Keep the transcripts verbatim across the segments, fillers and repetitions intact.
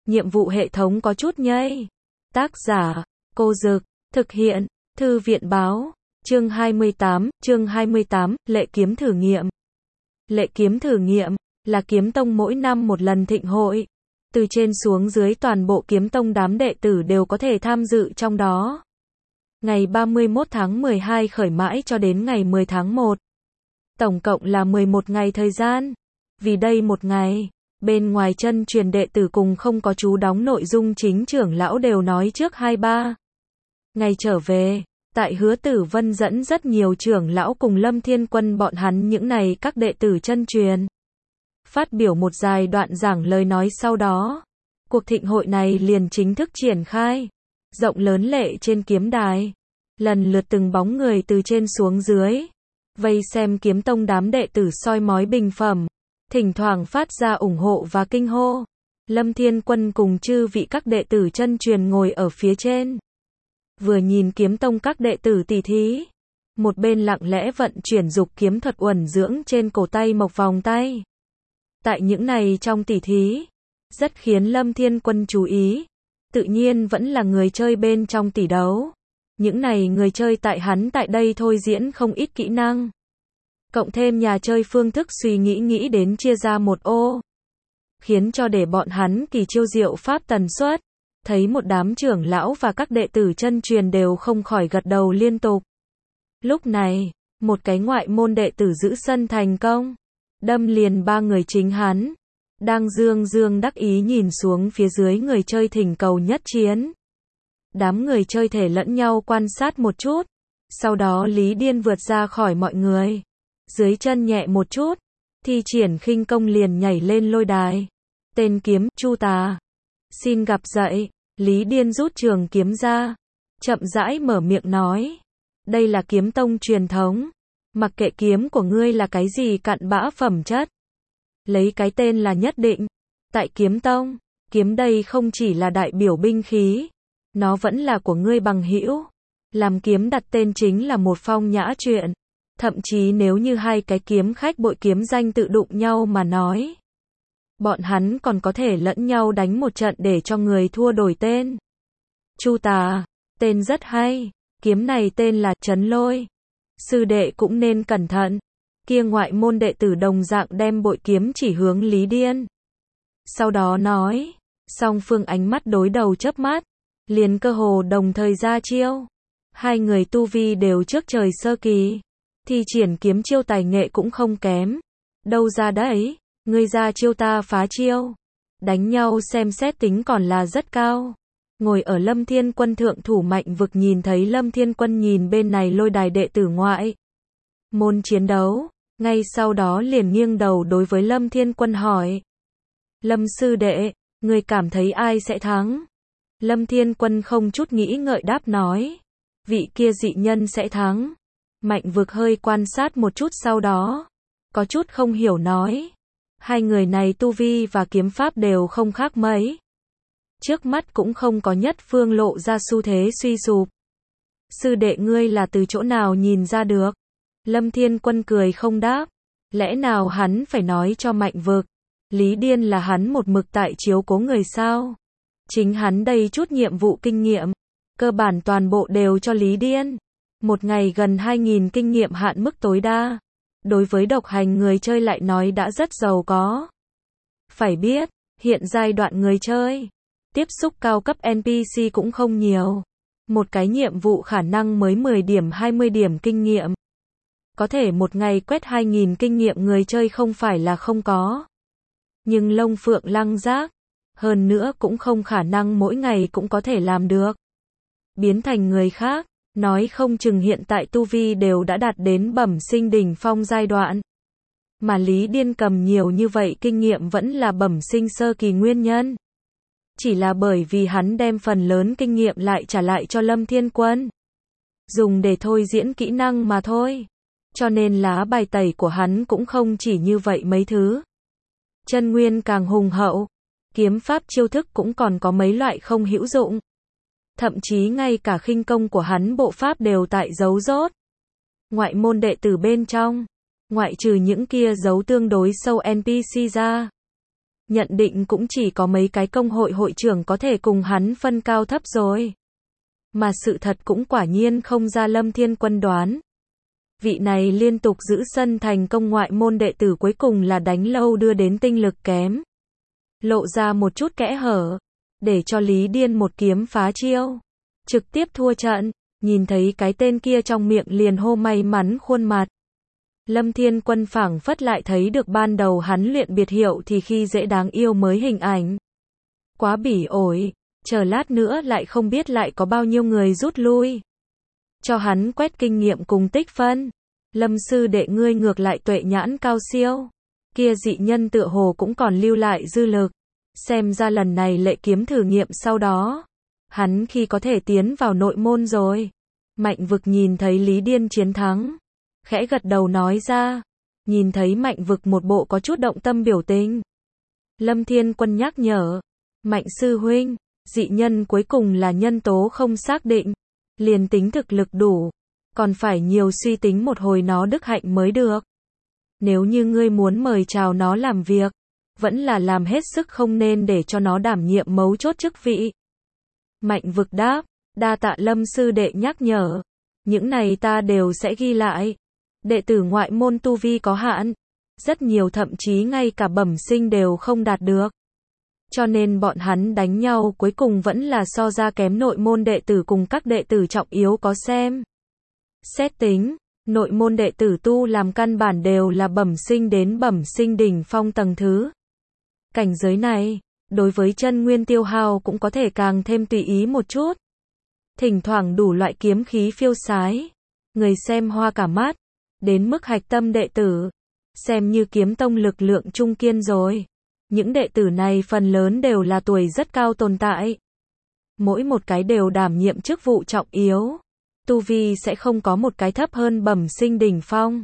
nhiệm vụ hệ thống có chút nhây. Tác giả, Cô Dực, thực hiện, Thư viện Báo, chương hai mươi tám, chương hai mươi tám, lệ kiếm thử nghiệm. Lệ kiếm thử nghiệm, là kiếm tông mỗi năm một lần thịnh hội. Từ trên xuống dưới toàn bộ kiếm tông đám đệ tử đều có thể tham dự trong đó. Ngày ba mươi mốt tháng mười hai khởi mãi cho đến ngày mười tháng một. Tổng cộng là mười một ngày thời gian. Vì đây một ngày, bên ngoài chân truyền đệ tử cùng không có chú đóng nội dung chính trưởng lão đều nói trước hai ba ngày trở về. Tại Hứa Tử Vân dẫn rất nhiều trưởng lão cùng Lâm Thiên Quân bọn hắn những này các đệ tử chân truyền. Phát biểu một dài đoạn giảng lời nói sau đó. Cuộc thịnh hội này liền chính thức triển khai. Rộng lớn lệ trên kiếm đài. Lần lượt từng bóng người từ trên xuống dưới. Vây xem kiếm tông đám đệ tử soi mói bình phẩm. Thỉnh thoảng phát ra ủng hộ và kinh hô. Lâm Thiên Quân cùng chư vị các đệ tử chân truyền ngồi ở phía trên. Vừa nhìn kiếm tông các đệ tử tỉ thí. Một bên lặng lẽ vận chuyển dục kiếm thuật uẩn dưỡng trên cổ tay mộc vòng tay. Tại những này trong tỉ thí, rất khiến Lâm Thiên Quân chú ý. Tự nhiên vẫn là người chơi bên trong tỉ đấu. Những này người chơi tại hắn tại đây thôi diễn không ít kỹ năng. Cộng thêm nhà chơi phương thức suy nghĩ nghĩ đến chia ra một ô. Khiến cho để bọn hắn kỳ chiêu diệu pháp tần suất. Thấy một đám trưởng lão và các đệ tử chân truyền đều không khỏi gật đầu liên tục. Lúc này, một cái ngoại môn đệ tử giữ sân thành công. Đâm liền ba người chính hắn. Đang dương dương đắc ý nhìn xuống phía dưới người chơi thỉnh cầu nhất chiến. Đám người chơi thể lẫn nhau quan sát một chút. Sau đó Lý Điên vượt ra khỏi mọi người. Dưới chân nhẹ một chút. Thi triển khinh công liền nhảy lên lôi đài. Tên kiếm, Chu Tà. Xin gặp dậy. Lý Điên rút trường kiếm ra. Chậm rãi mở miệng nói. Đây là kiếm tông truyền thống. Mặc kệ kiếm của ngươi là cái gì cặn bã phẩm chất. Lấy cái tên là nhất định. Tại kiếm tông, kiếm đây không chỉ là đại biểu binh khí. Nó vẫn là của ngươi bằng hữu. Làm kiếm đặt tên chính là một phong nhã chuyện. Thậm chí nếu như hai cái kiếm khách bội kiếm danh tự đụng nhau mà nói. Bọn hắn còn có thể lẫn nhau đánh một trận để cho người thua đổi tên. Chu Tà, tên rất hay. Kiếm này tên là Trấn Lôi. Sư đệ cũng nên cẩn thận. Kia ngoại môn đệ tử đồng dạng đem bội kiếm chỉ hướng Lý Điên. Sau đó nói. Song phương ánh mắt đối đầu chớp mắt. Liền cơ hồ đồng thời ra chiêu. Hai người tu vi đều trước trời sơ kỳ. Thi triển kiếm chiêu tài nghệ cũng không kém. Đâu ra đấy. Ngươi ra chiêu ta phá chiêu. Đánh nhau xem xét tính còn là rất cao. Ngồi ở Lâm Thiên Quân thượng thủ Mạnh Vực nhìn thấy Lâm Thiên Quân nhìn bên này lôi đài đệ tử ngoại môn chiến đấu. Ngay sau đó liền nghiêng đầu đối với Lâm Thiên Quân hỏi. Lâm sư đệ, ngươi cảm thấy ai sẽ thắng? Lâm Thiên Quân không chút nghĩ ngợi đáp nói. Vị kia dị nhân sẽ thắng. Mạnh Vực hơi quan sát một chút sau đó. Có chút không hiểu nói. Hai người này tu vi và kiếm pháp đều không khác mấy. Trước mắt cũng không có nhất phương lộ ra xu thế suy sụp. Sư đệ ngươi là từ chỗ nào nhìn ra được? Lâm Thiên Quân cười không đáp. Lẽ nào hắn phải nói cho Mạnh Vực? Lý Điên là hắn một mực tại chiếu cố người sao? Chính hắn đây chút nhiệm vụ kinh nghiệm. Cơ bản toàn bộ đều cho Lý Điên. Một ngày gần hai nghìn kinh nghiệm hạn mức tối đa. Đối với độc hành người chơi lại nói đã rất giàu có. Phải biết, hiện giai đoạn người chơi. Tiếp xúc cao cấp en pê xê cũng không nhiều. Một cái nhiệm vụ khả năng mới mười điểm hai mươi điểm kinh nghiệm. Có thể một ngày quét hai nghìn kinh nghiệm người chơi không phải là không có. Nhưng lông phượng lăng giác. Hơn nữa cũng không khả năng mỗi ngày cũng có thể làm được. Biến thành người khác. Nói không chừng hiện tại tu vi đều đã đạt đến bẩm sinh đỉnh phong giai đoạn. Mà Lý Điên cầm nhiều như vậy kinh nghiệm vẫn là bẩm sinh sơ kỳ nguyên nhân. Chỉ là bởi vì hắn đem phần lớn kinh nghiệm lại trả lại cho Lâm Thiên Quân. Dùng để thôi diễn kỹ năng mà thôi. Cho nên lá bài tẩy của hắn cũng không chỉ như vậy mấy thứ. Chân nguyên càng hùng hậu. Kiếm pháp chiêu thức cũng còn có mấy loại không hữu dụng. Thậm chí ngay cả khinh công của hắn bộ pháp đều tại giấu rốt. Ngoại môn đệ tử bên trong. Ngoại trừ những kia giấu tương đối sâu en pê xê ra. nhận định cũng chỉ có mấy cái công hội hội trưởng có thể cùng hắn phân cao thấp rồi. Mà sự thật cũng quả nhiên không ra Lâm Thiên Quân đoán. Vị này liên tục giữ sân thành công ngoại môn đệ tử cuối cùng là đánh lâu đưa đến tinh lực kém. Lộ ra một chút kẽ hở, để cho Lý Điên một kiếm phá chiêu. Trực tiếp thua trận, nhìn thấy cái tên kia trong miệng liền hô may mắn khuôn mặt. Lâm Thiên Quân phảng phất lại thấy được ban đầu hắn luyện biệt hiệu thì khi dễ đáng yêu mới hình ảnh. Quá bỉ ổi, chờ lát nữa lại không biết lại có bao nhiêu người rút lui. Cho hắn quét kinh nghiệm cùng tích phân. Lâm sư đệ ngươi ngược lại tuệ nhãn cao siêu. Kia dị nhân tựa hồ cũng còn lưu lại dư lực. Xem ra lần này lệ kiếm thử nghiệm sau đó. Hắn khi có thể tiến vào nội môn rồi. Mạnh vực nhìn thấy Lý Điên chiến thắng. Khẽ gật đầu nói ra. Nhìn thấy Mạnh vực một bộ có chút động tâm biểu tình. Lâm Thiên Quân nhắc nhở. Mạnh sư huynh, dị nhân cuối cùng là nhân tố không xác định. Liền tính thực lực đủ. Còn phải nhiều suy tính một hồi nó đức hạnh mới được. Nếu như ngươi muốn mời chào nó làm việc. Vẫn là làm hết sức không nên để cho nó đảm nhiệm mấu chốt chức vị. Mạnh vực đáp. Đa tạ Lâm sư đệ nhắc nhở. Những này ta đều sẽ ghi lại. Đệ tử ngoại môn tu vi có hạn. Rất nhiều thậm chí ngay cả bẩm sinh đều không đạt được. Cho nên bọn hắn đánh nhau cuối cùng vẫn là so ra kém nội môn đệ tử cùng các đệ tử trọng yếu có xem. Xét tính, nội môn đệ tử tu làm căn bản đều là bẩm sinh đến bẩm sinh đỉnh phong tầng thứ. Cảnh giới này, đối với chân nguyên tiêu hao cũng có thể càng thêm tùy ý một chút. Thỉnh thoảng đủ loại kiếm khí phiêu sái. Người xem hoa cả mắt. Đến mức hạch tâm đệ tử. Xem như kiếm tông lực lượng trung kiên rồi. Những đệ tử này phần lớn đều là tuổi rất cao tồn tại. Mỗi một cái đều đảm nhiệm chức vụ trọng yếu. Tu vi sẽ không có một cái thấp hơn bẩm sinh đỉnh phong.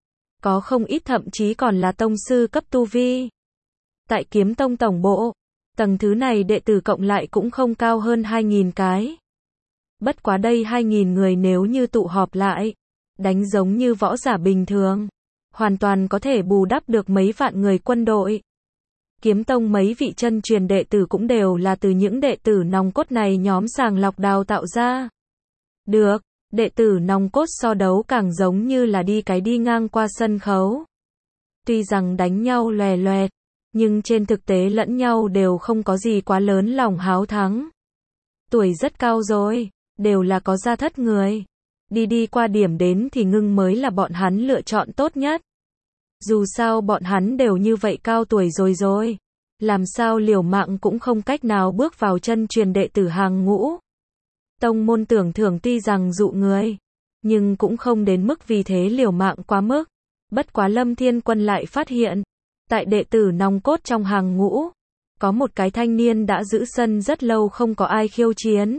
Có không ít thậm chí còn là tông sư cấp tu vi. Tại kiếm tông tổng bộ, tầng thứ này đệ tử cộng lại cũng không cao hơn hai nghìn cái. Bất quá đây hai nghìn người nếu như tụ họp lại, đánh giống như võ giả bình thường, hoàn toàn có thể bù đắp được mấy vạn người quân đội. Kiếm tông mấy vị chân truyền đệ tử cũng đều là từ những đệ tử nòng cốt này nhóm sàng lọc đào tạo ra. Được, đệ tử nòng cốt so đấu càng giống như là đi cái đi ngang qua sân khấu. Tuy rằng đánh nhau loè loẹt, nhưng trên thực tế lẫn nhau đều không có gì quá lớn lòng háo thắng. Tuổi rất cao rồi, đều là có gia thất người. Đi đi qua điểm đến thì ngưng mới là bọn hắn lựa chọn tốt nhất. Dù sao bọn hắn đều như vậy cao tuổi rồi rồi. Làm sao liều mạng cũng không cách nào bước vào chân truyền đệ tử hàng ngũ. Tông môn tưởng thưởng tuy rằng dụ người, nhưng cũng không đến mức vì thế liều mạng quá mức. Bất quá Lâm Thiên Quân lại phát hiện, tại đệ tử nòng cốt trong hàng ngũ, có một cái thanh niên đã giữ sân rất lâu không có ai khiêu chiến.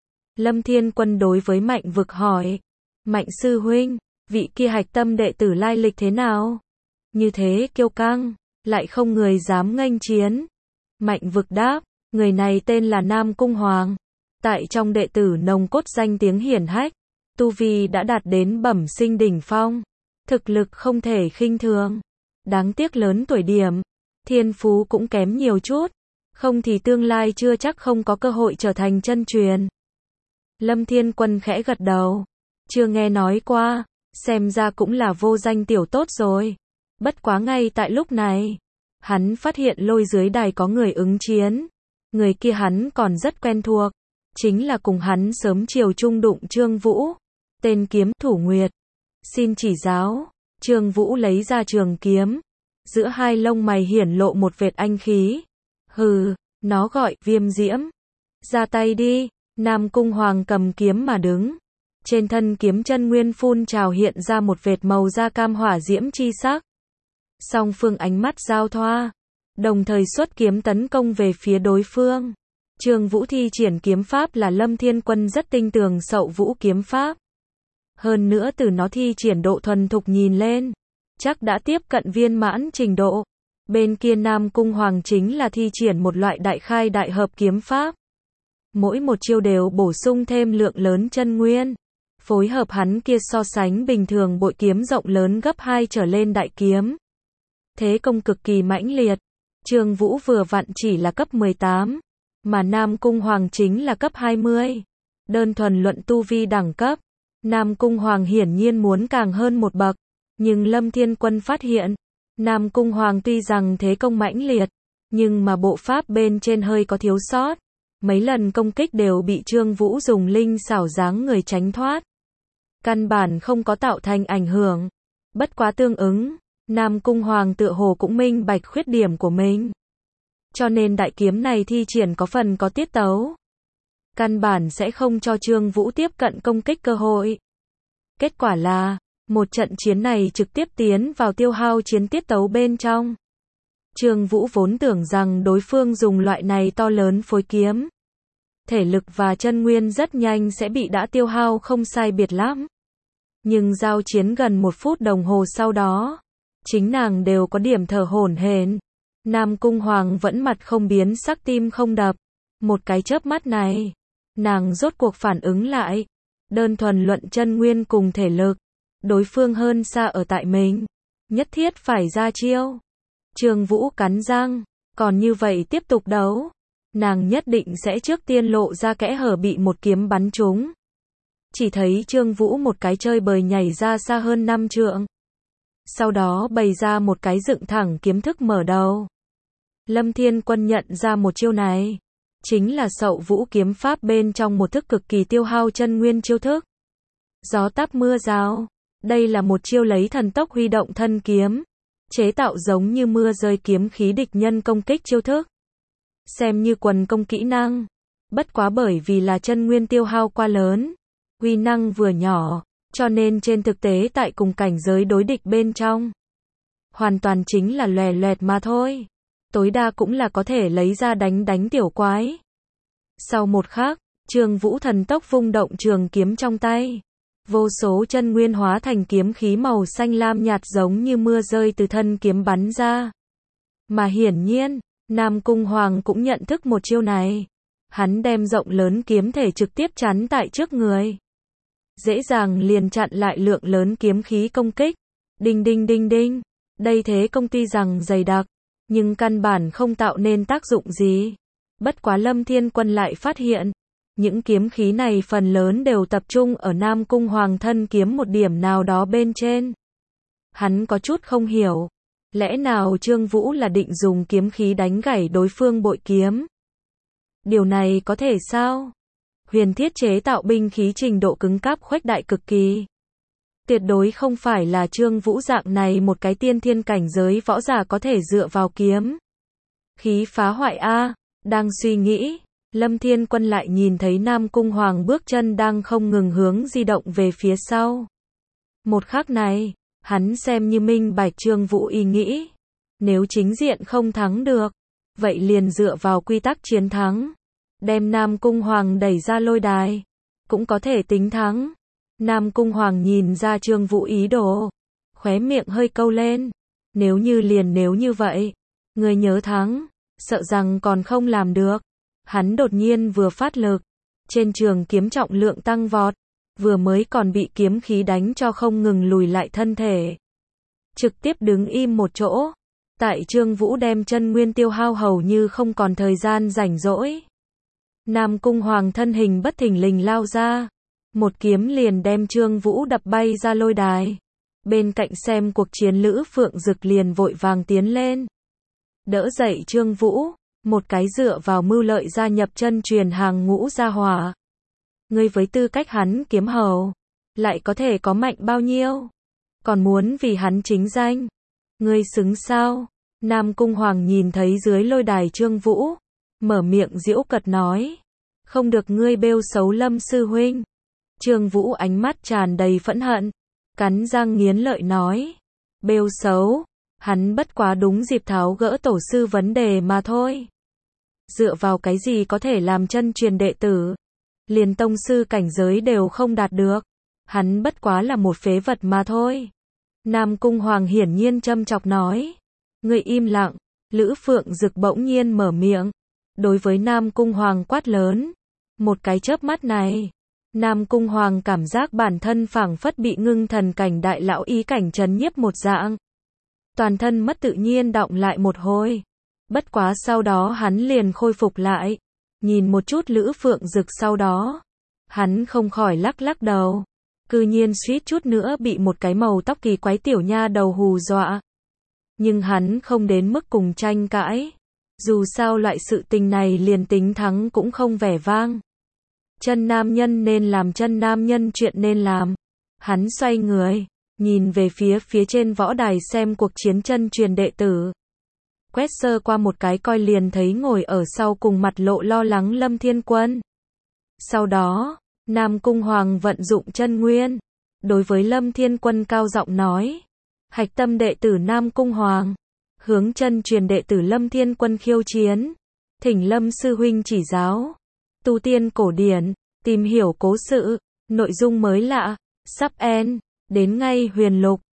Lâm Thiên Quân đối với Mạnh vực hỏi, Mạnh sư huynh, vị kia hạch tâm đệ tử lai lịch thế nào? Như thế kiêu căng, lại không người dám nghênh chiến. Mạnh vực đáp, người này tên là Nam Cung Hoàng. Tại trong đệ tử nòng cốt danh tiếng hiển hách, tu vi đã đạt đến bẩm sinh đỉnh phong. Thực lực không thể khinh thường. Đáng tiếc lớn tuổi điểm, thiên phú cũng kém nhiều chút. Không thì tương lai chưa chắc không có cơ hội trở thành chân truyền. Lâm Thiên Quân khẽ gật đầu. Chưa nghe nói qua, xem ra cũng là vô danh tiểu tốt rồi. Bất quá ngay tại lúc này, hắn phát hiện lôi dưới đài có người ứng chiến. Người kia hắn còn rất quen thuộc. Chính là cùng hắn sớm chiều chung đụng Trương Vũ. Tên kiếm thủ Nguyệt. Xin chỉ giáo. Trương Vũ lấy ra trường kiếm. Giữa hai lông mày hiển lộ một vệt anh khí. Hừ, nó gọi Viêm Diễm. Ra tay đi. Nam Cung Hoàng cầm kiếm mà đứng. Trên thân kiếm chân nguyên phun trào hiện ra một vệt màu da cam hỏa diễm chi sắc. Song phương ánh mắt giao thoa, đồng thời xuất kiếm tấn công về phía đối phương. Trương Vũ thi triển kiếm pháp là Lâm Thiên Quân rất tinh tường Sậu Vũ kiếm pháp. Hơn nữa từ nó thi triển độ thuần thục nhìn lên, chắc đã tiếp cận viên mãn trình độ. Bên kia Nam Cung Hoàng chính là thi triển một loại đại khai đại hợp kiếm pháp. Mỗi một chiêu đều bổ sung thêm lượng lớn chân nguyên. Phối hợp hắn kia so sánh bình thường bội kiếm rộng lớn gấp hai trở lên đại kiếm. Thế công cực kỳ mãnh liệt. Trương Vũ vừa vặn chỉ là cấp mười tám, mà Nam Cung Hoàng chính là cấp hai mươi. Đơn thuần luận tu vi đẳng cấp, Nam Cung Hoàng hiển nhiên muốn càng hơn một bậc, nhưng Lâm Thiên Quân phát hiện, Nam Cung Hoàng tuy rằng thế công mãnh liệt, nhưng mà bộ pháp bên trên hơi có thiếu sót. Mấy lần công kích đều bị Trương Vũ dùng linh xảo dáng người tránh thoát. Căn bản không có tạo thành ảnh hưởng. Bất quá tương ứng, Nam Cung Hoàng tựa hồ cũng minh bạch khuyết điểm của mình. Cho nên đại kiếm này thi triển có phần có tiết tấu. Căn bản sẽ không cho Trương Vũ tiếp cận công kích cơ hội. Kết quả là, một trận chiến này trực tiếp tiến vào tiêu hao chiến tiết tấu bên trong. Trương Vũ vốn tưởng rằng đối phương dùng loại này to lớn phối kiếm. Thể lực và chân nguyên rất nhanh sẽ bị đã tiêu hao không sai biệt lắm. Nhưng giao chiến gần một phút đồng hồ sau đó, chính nàng đều có điểm thở hổn hển. Nam Cung Hoàng vẫn mặt không biến sắc tim không đập. Một cái chớp mắt này, nàng rốt cuộc phản ứng lại. Đơn thuần luận chân nguyên cùng thể lực, đối phương hơn xa ở tại mình. Nhất thiết phải ra chiêu. Trương Vũ cắn răng, còn như vậy tiếp tục đấu, nàng nhất định sẽ trước tiên lộ ra kẽ hở bị một kiếm bắn trúng. Chỉ thấy Trương Vũ một cái chơi bời nhảy ra xa hơn năm trượng. Sau đó bày ra một cái dựng thẳng kiếm thức mở đầu. Lâm Thiên Quân nhận ra một chiêu này, chính là Sậu Vũ kiếm pháp bên trong một thức cực kỳ tiêu hao chân nguyên chiêu thức. Gió táp mưa rào, đây là một chiêu lấy thần tốc huy động thân kiếm, chế tạo giống như mưa rơi kiếm khí địch nhân công kích chiêu thức. Xem như quần công kỹ năng, bất quá bởi vì là chân nguyên tiêu hao quá lớn, uy năng vừa nhỏ, cho nên trên thực tế tại cùng cảnh giới đối địch bên trong, hoàn toàn chính là lòe loẹt mà thôi. Tối đa cũng là có thể lấy ra đánh đánh tiểu quái. Sau một khắc, Trương Vũ thần tốc vung động trường kiếm trong tay. Vô số chân nguyên hóa thành kiếm khí màu xanh lam nhạt giống như mưa rơi từ thân kiếm bắn ra. Mà hiển nhiên, Nam Cung Hoàng cũng nhận thức một chiêu này. Hắn đem rộng lớn kiếm thể trực tiếp chắn tại trước người. Dễ dàng liền chặn lại lượng lớn kiếm khí công kích. Đinh đinh đinh đinh. Đây thế công ty rằng dày đặc, nhưng căn bản không tạo nên tác dụng gì. Bất quá Lâm Thiên Quân lại phát hiện, những kiếm khí này phần lớn đều tập trung ở Nam Cung Hoàng thân kiếm một điểm nào đó bên trên. Hắn có chút không hiểu, lẽ nào Trương Vũ là định dùng kiếm khí đánh gãy đối phương bội kiếm? Điều này có thể sao? Huyền thiết chế tạo binh khí trình độ cứng cáp khuếch đại cực kỳ. Tuyệt đối không phải là Trương Vũ dạng này một cái tiên thiên cảnh giới võ giả có thể dựa vào kiếm khí phá hoại a. Đang suy nghĩ, Lâm Thiên Quân lại nhìn thấy Nam Cung Hoàng bước chân đang không ngừng hướng di động về phía sau. Một khắc này, hắn xem như minh bạch Trương Vũ ý nghĩ. Nếu chính diện không thắng được, vậy liền dựa vào quy tắc chiến thắng. Đem Nam Cung Hoàng đẩy ra lôi đài, cũng có thể tính thắng. Nam Cung Hoàng nhìn ra Trương Vũ ý đồ, khóe miệng hơi câu lên. Nếu như liền nếu như vậy, người nhớ thắng, sợ rằng còn không làm được. Hắn đột nhiên vừa phát lực, trên trường kiếm trọng lượng tăng vọt, vừa mới còn bị kiếm khí đánh cho không ngừng lùi lại thân thể. Trực tiếp đứng im một chỗ, tại Trương Vũ đem chân nguyên tiêu hao hầu như không còn thời gian rảnh rỗi. Nam Cung Hoàng thân hình bất thình lình lao ra, một kiếm liền đem Trương Vũ đập bay ra lôi đài. Bên cạnh xem cuộc chiến Lữ Phượng Dực liền vội vàng tiến lên, đỡ dậy Trương Vũ, một cái dựa vào mưu lợi gia nhập chân truyền hàng ngũ gia hỏa. Ngươi với tư cách hắn kiếm hầu, lại có thể có mạnh bao nhiêu? Còn muốn vì hắn chính danh? Ngươi xứng sao? Nam Cung Hoàng nhìn thấy dưới lôi đài Trương Vũ, mở miệng giễu cợt nói, không được ngươi bêu xấu Lâm sư huynh. Trương Vũ ánh mắt tràn đầy phẫn hận, cắn răng nghiến lợi nói, bêu xấu, hắn bất quá đúng dịp tháo gỡ tổ sư vấn đề mà thôi. Dựa vào cái gì có thể làm chân truyền đệ tử? Liền tông sư cảnh giới đều không đạt được. Hắn bất quá là một phế vật mà thôi. Nam Cung Hoàng hiển nhiên châm chọc nói. Ngươi im lặng. Lữ Phượng Dực bỗng nhiên mở miệng. Đối với Nam Cung Hoàng quát lớn. Một cái chớp mắt này, Nam Cung Hoàng cảm giác bản thân phảng phất bị ngưng thần cảnh đại lão ý cảnh trấn nhiếp một dạng. Toàn thân mất tự nhiên động lại một hồi. Bất quá sau đó hắn liền khôi phục lại. Nhìn một chút Lữ Phượng Dực sau đó. Hắn không khỏi lắc lắc đầu. Cư nhiên suýt chút nữa bị một cái màu tóc kỳ quái tiểu nha đầu hù dọa. Nhưng hắn không đến mức cùng tranh cãi. Dù sao loại sự tình này liền tính thắng cũng không vẻ vang. Chân nam nhân nên làm chân nam nhân chuyện nên làm. Hắn xoay người, nhìn về phía phía trên võ đài xem cuộc chiến chân truyền đệ tử. Quét sơ qua một cái coi liền thấy ngồi ở sau cùng mặt lộ lo lắng Lâm Thiên Quân. Sau đó, Nam Cung Hoàng vận dụng chân nguyên. Đối với Lâm Thiên Quân cao giọng nói. Hạch tâm đệ tử Nam Cung Hoàng. Hướng chân truyền đệ tử Lâm Thiên Quân khiêu chiến. Thỉnh Lâm sư huynh chỉ giáo. Tu tiên cổ điển, tìm hiểu cố sự, nội dung mới lạ, sắp end, đến ngay huyền lục.